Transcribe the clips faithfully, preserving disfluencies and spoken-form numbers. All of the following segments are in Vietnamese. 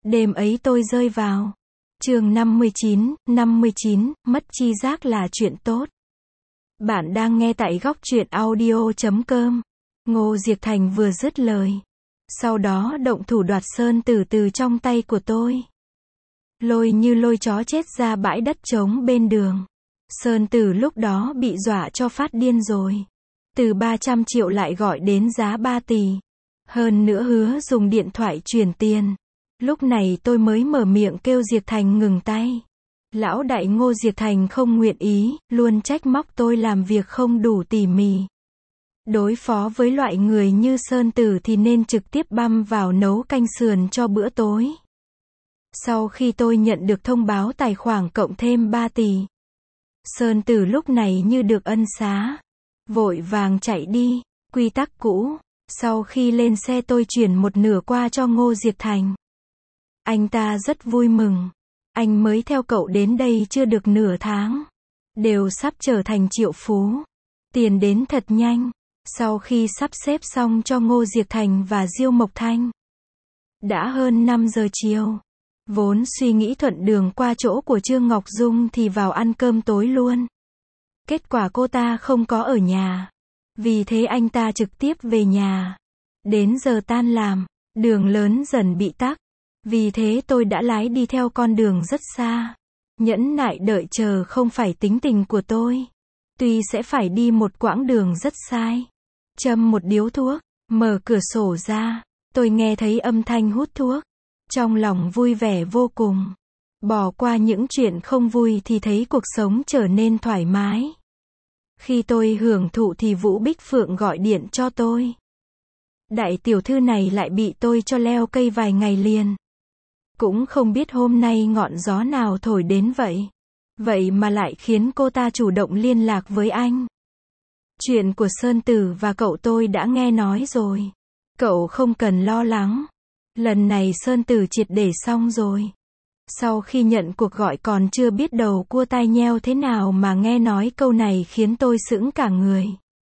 Đêm ấy tôi rơi vào. Chương năm mươi chín, năm mươi chín, mất chi giác là chuyện tốt. Bạn đang nghe tại góc truyện audio chấm com. Ngô Diệp Thành vừa dứt lời. Sau đó động thủ đoạt sơn tử từ trong tay của tôi. Lôi như lôi chó chết ra bãi đất trống bên đường. Sơn tử lúc đó bị dọa cho phát điên rồi. Từ ba trăm triệu lại gọi đến giá ba tỷ. Hơn nữa hứa dùng điện thoại chuyển tiền. Lúc này tôi mới mở miệng kêu Diệp Thành ngừng tay. Lão đại Ngô Diệp Thành không nguyện ý, luôn trách móc tôi làm việc không đủ tỉ mỉ. Đối phó với loại người như Sơn Tử thì nên trực tiếp băm vào nấu canh sườn cho bữa tối. Sau khi tôi nhận được thông báo tài khoản cộng thêm ba tỷ, Sơn Tử lúc này như được ân xá. Vội vàng chạy đi, quy tắc cũ. Sau khi lên xe tôi chuyển một nửa qua cho Ngô Diệp Thành. Anh ta rất vui mừng. Anh mới theo cậu đến đây chưa được nửa tháng. Đều sắp trở thành triệu phú. Tiền đến thật nhanh. Sau khi sắp xếp xong cho Ngô Diệp Thành và Diêu Mộc Thanh. Đã hơn năm giờ chiều. Vốn suy nghĩ thuận đường qua chỗ của Trương Ngọc Dung thì vào ăn cơm tối luôn. Kết quả cô ta không có ở nhà. Vì thế anh ta trực tiếp về nhà. Đến giờ tan làm, đường lớn dần bị tắc. Vì thế tôi đã lái đi theo con đường rất xa. Nhẫn nại đợi chờ không phải tính tình của tôi. Tuy sẽ phải đi một quãng đường rất sai. Châm một điếu thuốc, mở cửa sổ ra. Tôi nghe thấy âm thanh hút thuốc. Trong lòng vui vẻ vô cùng. Bỏ qua những chuyện không vui thì thấy cuộc sống trở nên thoải mái. Khi tôi hưởng thụ thì Vũ Bích Phượng gọi điện cho tôi. Đại tiểu thư này lại bị tôi cho leo cây vài ngày liền. Cũng không biết hôm nay ngọn gió nào thổi đến vậy. Vậy mà lại khiến cô ta chủ động liên lạc với anh. Chuyện của Sơn Tử và cậu tôi đã nghe nói rồi. Cậu không cần lo lắng. Lần này Sơn Tử triệt để xong rồi. Sau khi nhận cuộc gọi còn chưa biết đầu cua tai nheo thế nào mà nghe nói câu này khiến tôi sững cả người.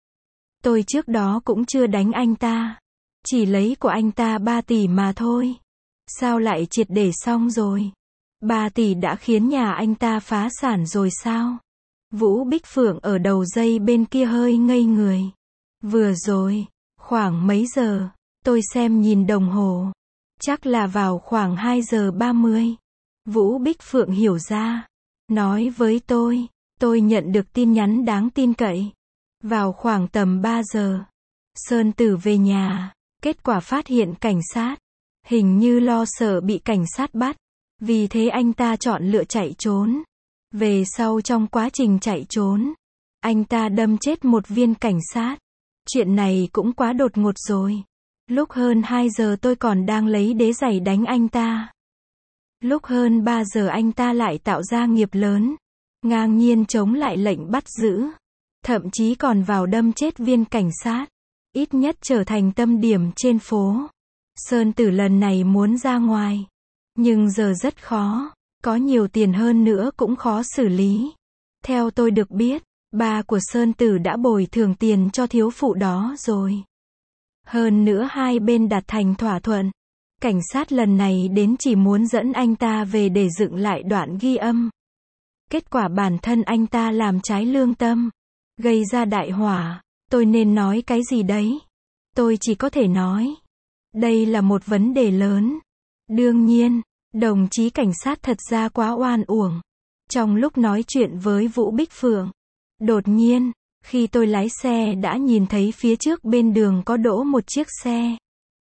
Tôi trước đó cũng chưa đánh anh ta. Chỉ lấy của anh ta ba tỷ mà thôi. Sao lại triệt để xong rồi? ba tỷ đã khiến nhà anh ta phá sản rồi sao? Vũ Bích Phượng ở đầu dây bên kia hơi ngây người. Vừa rồi, khoảng mấy giờ? Tôi xem nhìn đồng hồ. Chắc là vào khoảng hai giờ ba mươi. Vũ Bích Phượng hiểu ra. Nói với tôi. Tôi nhận được tin nhắn đáng tin cậy. Vào khoảng tầm ba giờ. Sơn Tử về nhà. Kết quả phát hiện cảnh sát. Hình như lo sợ bị cảnh sát bắt. Vì thế anh ta chọn lựa chạy trốn. Về sau trong quá trình chạy trốn, anh ta đâm chết một viên cảnh sát. Chuyện này cũng quá đột ngột rồi. Lúc hơn hai giờ tôi còn đang lấy đế giày đánh anh ta. Lúc hơn ba giờ anh ta lại tạo ra nghiệp lớn. Ngang nhiên chống lại lệnh bắt giữ. Thậm chí còn vào đâm chết viên cảnh sát. Ít nhất trở thành tâm điểm trên phố. Sơn Tử lần này muốn ra ngoài. Nhưng giờ rất khó. Có nhiều tiền hơn nữa cũng khó xử lý. Theo tôi được biết, ba của Sơn Tử đã bồi thường tiền cho thiếu phụ đó rồi. Hơn nữa hai bên đạt thành thỏa thuận. Cảnh sát lần này đến chỉ muốn dẫn anh ta về để dựng lại đoạn ghi âm. Kết quả bản thân anh ta làm trái lương tâm. Gây ra đại hỏa. Tôi nên nói cái gì đấy? Tôi chỉ có thể nói. Đây là một vấn đề lớn. Đương nhiên, đồng chí cảnh sát thật ra quá oan uổng. Trong lúc nói chuyện với Vũ Bích Phượng, đột nhiên, khi tôi lái xe đã nhìn thấy phía trước bên đường có đỗ một chiếc xe.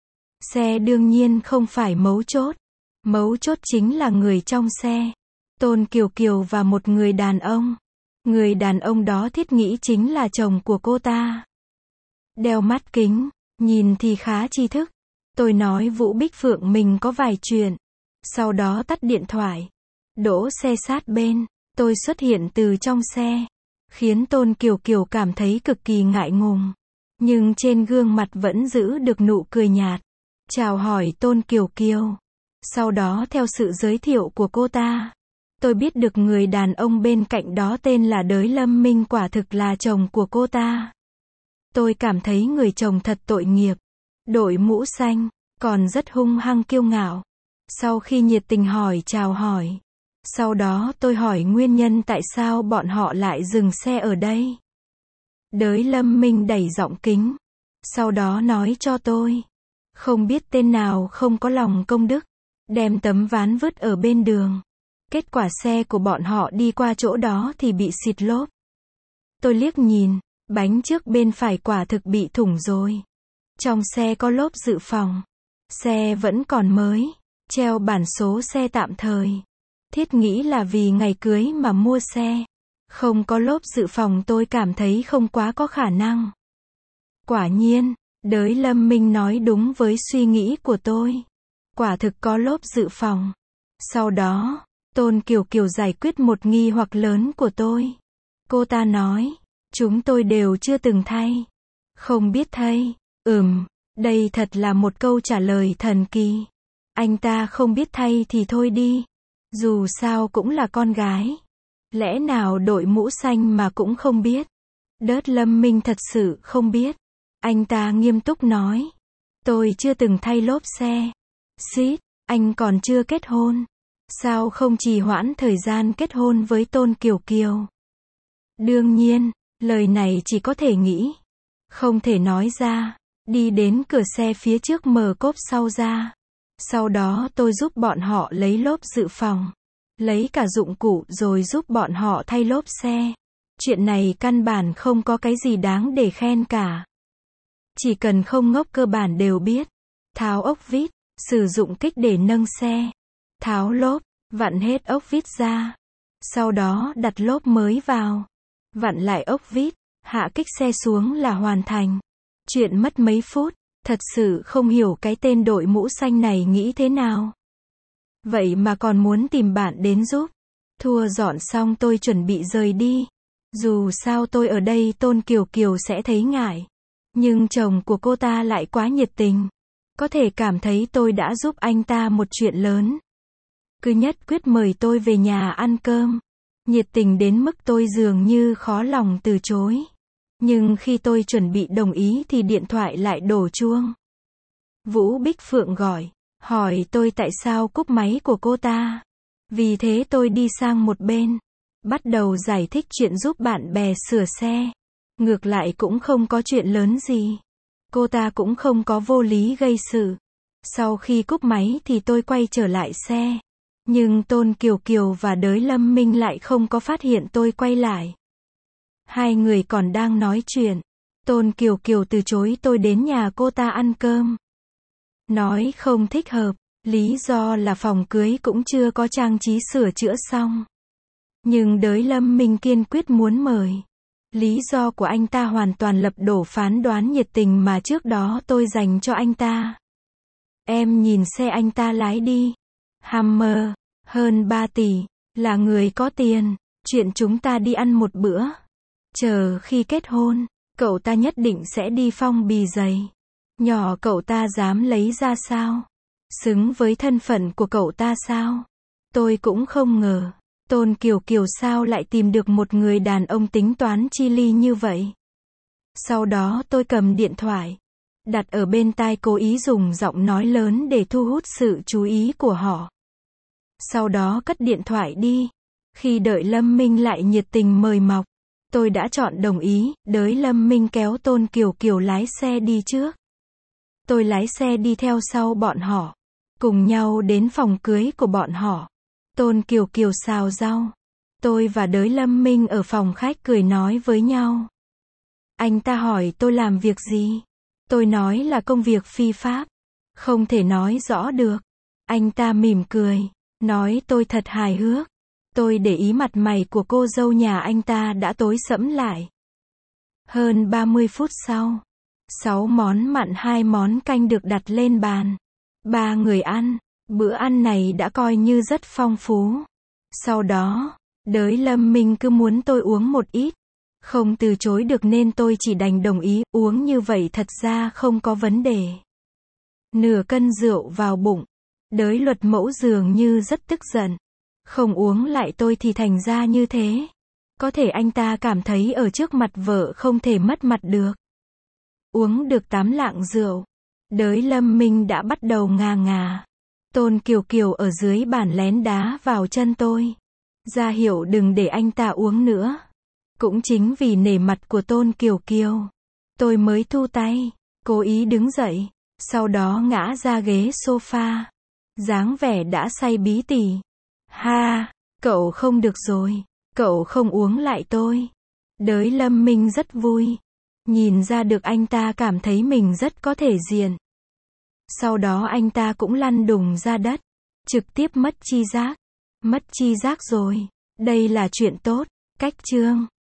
Xe đương nhiên không phải mấu chốt. Mấu chốt chính là người trong xe. Tôn Kiều Kiều và một người đàn ông. Người đàn ông đó thiết nghĩ chính là chồng của cô ta. Đeo mắt kính, nhìn thì khá tri thức. Tôi nói Vũ Bích Phượng mình có vài chuyện. Sau đó tắt điện thoại. Đỗ xe sát bên. Tôi xuất hiện từ trong xe. Khiến Tôn Kiều Kiều cảm thấy cực kỳ ngại ngùng. Nhưng trên gương mặt vẫn giữ được nụ cười nhạt. Chào hỏi Tôn Kiều Kiều. Sau đó theo sự giới thiệu của cô ta, tôi biết được người đàn ông bên cạnh đó tên là Đới Lâm Minh quả thực là chồng của cô ta. Tôi cảm thấy người chồng thật tội nghiệp. Đội mũ xanh, còn rất hung hăng kiêu ngạo. Sau khi nhiệt tình hỏi chào hỏi. Sau đó tôi hỏi nguyên nhân tại sao bọn họ lại dừng xe ở đây. Đới Lâm Minh đẩy giọng kính. Sau đó nói cho tôi. Không biết tên nào không có lòng công đức. Đem tấm ván vứt ở bên đường. Kết quả xe của bọn họ đi qua chỗ đó thì bị xịt lốp. Tôi liếc nhìn. Bánh trước bên phải quả thực bị thủng rồi. Trong xe có lốp dự phòng. Xe vẫn còn mới. Treo bản số xe tạm thời. Thiết nghĩ là vì ngày cưới mà mua xe. Không có lốp dự phòng tôi cảm thấy không quá có khả năng. Quả nhiên, Đới Lâm Minh nói đúng với suy nghĩ của tôi. Quả thực có lốp dự phòng. Sau đó, Tôn Kiều Kiều giải quyết một nghi hoặc lớn của tôi. Cô ta nói, chúng tôi đều chưa từng thay. Không biết thay. Ừm, đây thật là một câu trả lời thần kỳ. Anh ta không biết thay thì thôi đi. Dù sao cũng là con gái. Lẽ nào đội mũ xanh mà cũng không biết. Đớt Lâm Minh thật sự không biết. Anh ta nghiêm túc nói. Tôi chưa từng thay lốp xe. Xít, anh còn chưa kết hôn. Sao không trì hoãn thời gian kết hôn với Tôn Kiều Kiều? Đương nhiên, lời này chỉ có thể nghĩ. Không thể nói ra. Đi đến cửa xe phía trước mở cốp sau ra. Sau đó tôi giúp bọn họ lấy lốp dự phòng. Lấy cả dụng cụ rồi giúp bọn họ thay lốp xe. Chuyện này căn bản không có cái gì đáng để khen cả. Chỉ cần không ngốc cơ bản đều biết. Tháo ốc vít, sử dụng kích để nâng xe. Tháo lốp, vặn hết ốc vít ra. Sau đó đặt lốp mới vào. Vặn lại ốc vít, hạ kích xe xuống là hoàn thành. Chuyện mất mấy phút, thật sự không hiểu cái tên đội mũ xanh này nghĩ thế nào. Vậy mà còn muốn tìm bạn đến giúp. Thua dọn xong tôi chuẩn bị rời đi. Dù sao tôi ở đây Tôn Kiều Kiều sẽ thấy ngại. Nhưng chồng của cô ta lại quá nhiệt tình. Có thể cảm thấy tôi đã giúp anh ta một chuyện lớn. Cứ nhất quyết mời tôi về nhà ăn cơm. Nhiệt tình đến mức tôi dường như khó lòng từ chối. Nhưng khi tôi chuẩn bị đồng ý thì điện thoại lại đổ chuông. Vũ Bích Phượng gọi. Hỏi tôi tại sao cúp máy của cô ta. Vì thế tôi đi sang một bên. Bắt đầu giải thích chuyện giúp bạn bè sửa xe. Ngược lại cũng không có chuyện lớn gì. Cô ta cũng không có vô lý gây sự. Sau khi cúp máy thì tôi quay trở lại xe. Nhưng Tôn Kiều Kiều và Đới Lâm Minh lại không có phát hiện tôi quay lại. Hai người còn đang nói chuyện. Tôn Kiều Kiều từ chối tôi đến nhà cô ta ăn cơm. Nói không thích hợp. Lý do là phòng cưới cũng chưa có trang trí sửa chữa xong. Nhưng Đới Lâm Minh kiên quyết muốn mời. Lý do của anh ta hoàn toàn lật đổ phán đoán nhiệt tình mà trước đó tôi dành cho anh ta. Em nhìn xe anh ta lái đi. Hammer, hơn ba tỷ, là người có tiền. Chuyện chúng ta đi ăn một bữa. Chờ khi kết hôn, cậu ta nhất định sẽ đi phong bì giày. Nhỏ cậu ta dám lấy ra sao? Xứng với thân phận của cậu ta sao? Tôi cũng không ngờ. Tôn Kiều Kiều sao lại tìm được một người đàn ông tính toán chi ly như vậy? Sau đó tôi cầm điện thoại. Đặt ở bên tai cố ý dùng giọng nói lớn để thu hút sự chú ý của họ. Sau đó cất điện thoại đi. Khi đợi Lâm Minh lại nhiệt tình mời mọc. Tôi đã chọn đồng ý, Đới Lâm Minh kéo Tôn Kiều Kiều lái xe đi trước. Tôi lái xe đi theo sau bọn họ. Cùng nhau đến phòng cưới của bọn họ. Tôn Kiều Kiều xào rau. Tôi và Đới Lâm Minh ở phòng khách cười nói với nhau. Anh ta hỏi tôi làm việc gì? Tôi nói là công việc phi pháp. Không thể nói rõ được. Anh ta mỉm cười. Nói tôi thật hài hước. Tôi để ý mặt mày của cô dâu nhà anh ta đã tối sẫm lại. Hơn ba mươi phút sau. Sáu món mặn hai món canh được đặt lên bàn. Ba người ăn. Bữa ăn này đã coi như rất phong phú. Sau đó, Đới Lâm Minh cứ muốn tôi uống một ít. Không từ chối được nên tôi chỉ đành đồng ý, uống như vậy thật ra không có vấn đề. Nửa cân rượu vào bụng. Đới Luật Mẫu dường như rất tức giận. Không uống lại tôi thì thành ra như thế. Có thể anh ta cảm thấy ở trước mặt vợ không thể mất mặt được. Uống được tám lạng rượu. Đới Lâm Minh đã bắt đầu ngà ngà. Tôn Kiều Kiều ở dưới bàn lén đá vào chân tôi, ra hiệu đừng để anh ta uống nữa. Cũng chính vì nể mặt của Tôn Kiều Kiều, tôi mới thu tay, cố ý đứng dậy, sau đó ngã ra ghế sofa, dáng vẻ đã say bí tỉ. Ha, cậu không được rồi, cậu không uống lại tôi. Đới Lâm Minh rất vui, nhìn ra được anh ta cảm thấy mình rất có thể diện. Sau đó anh ta cũng lăn đùng ra đất, trực tiếp mất tri giác. Mất tri giác rồi, đây là chuyện tốt. Cách chương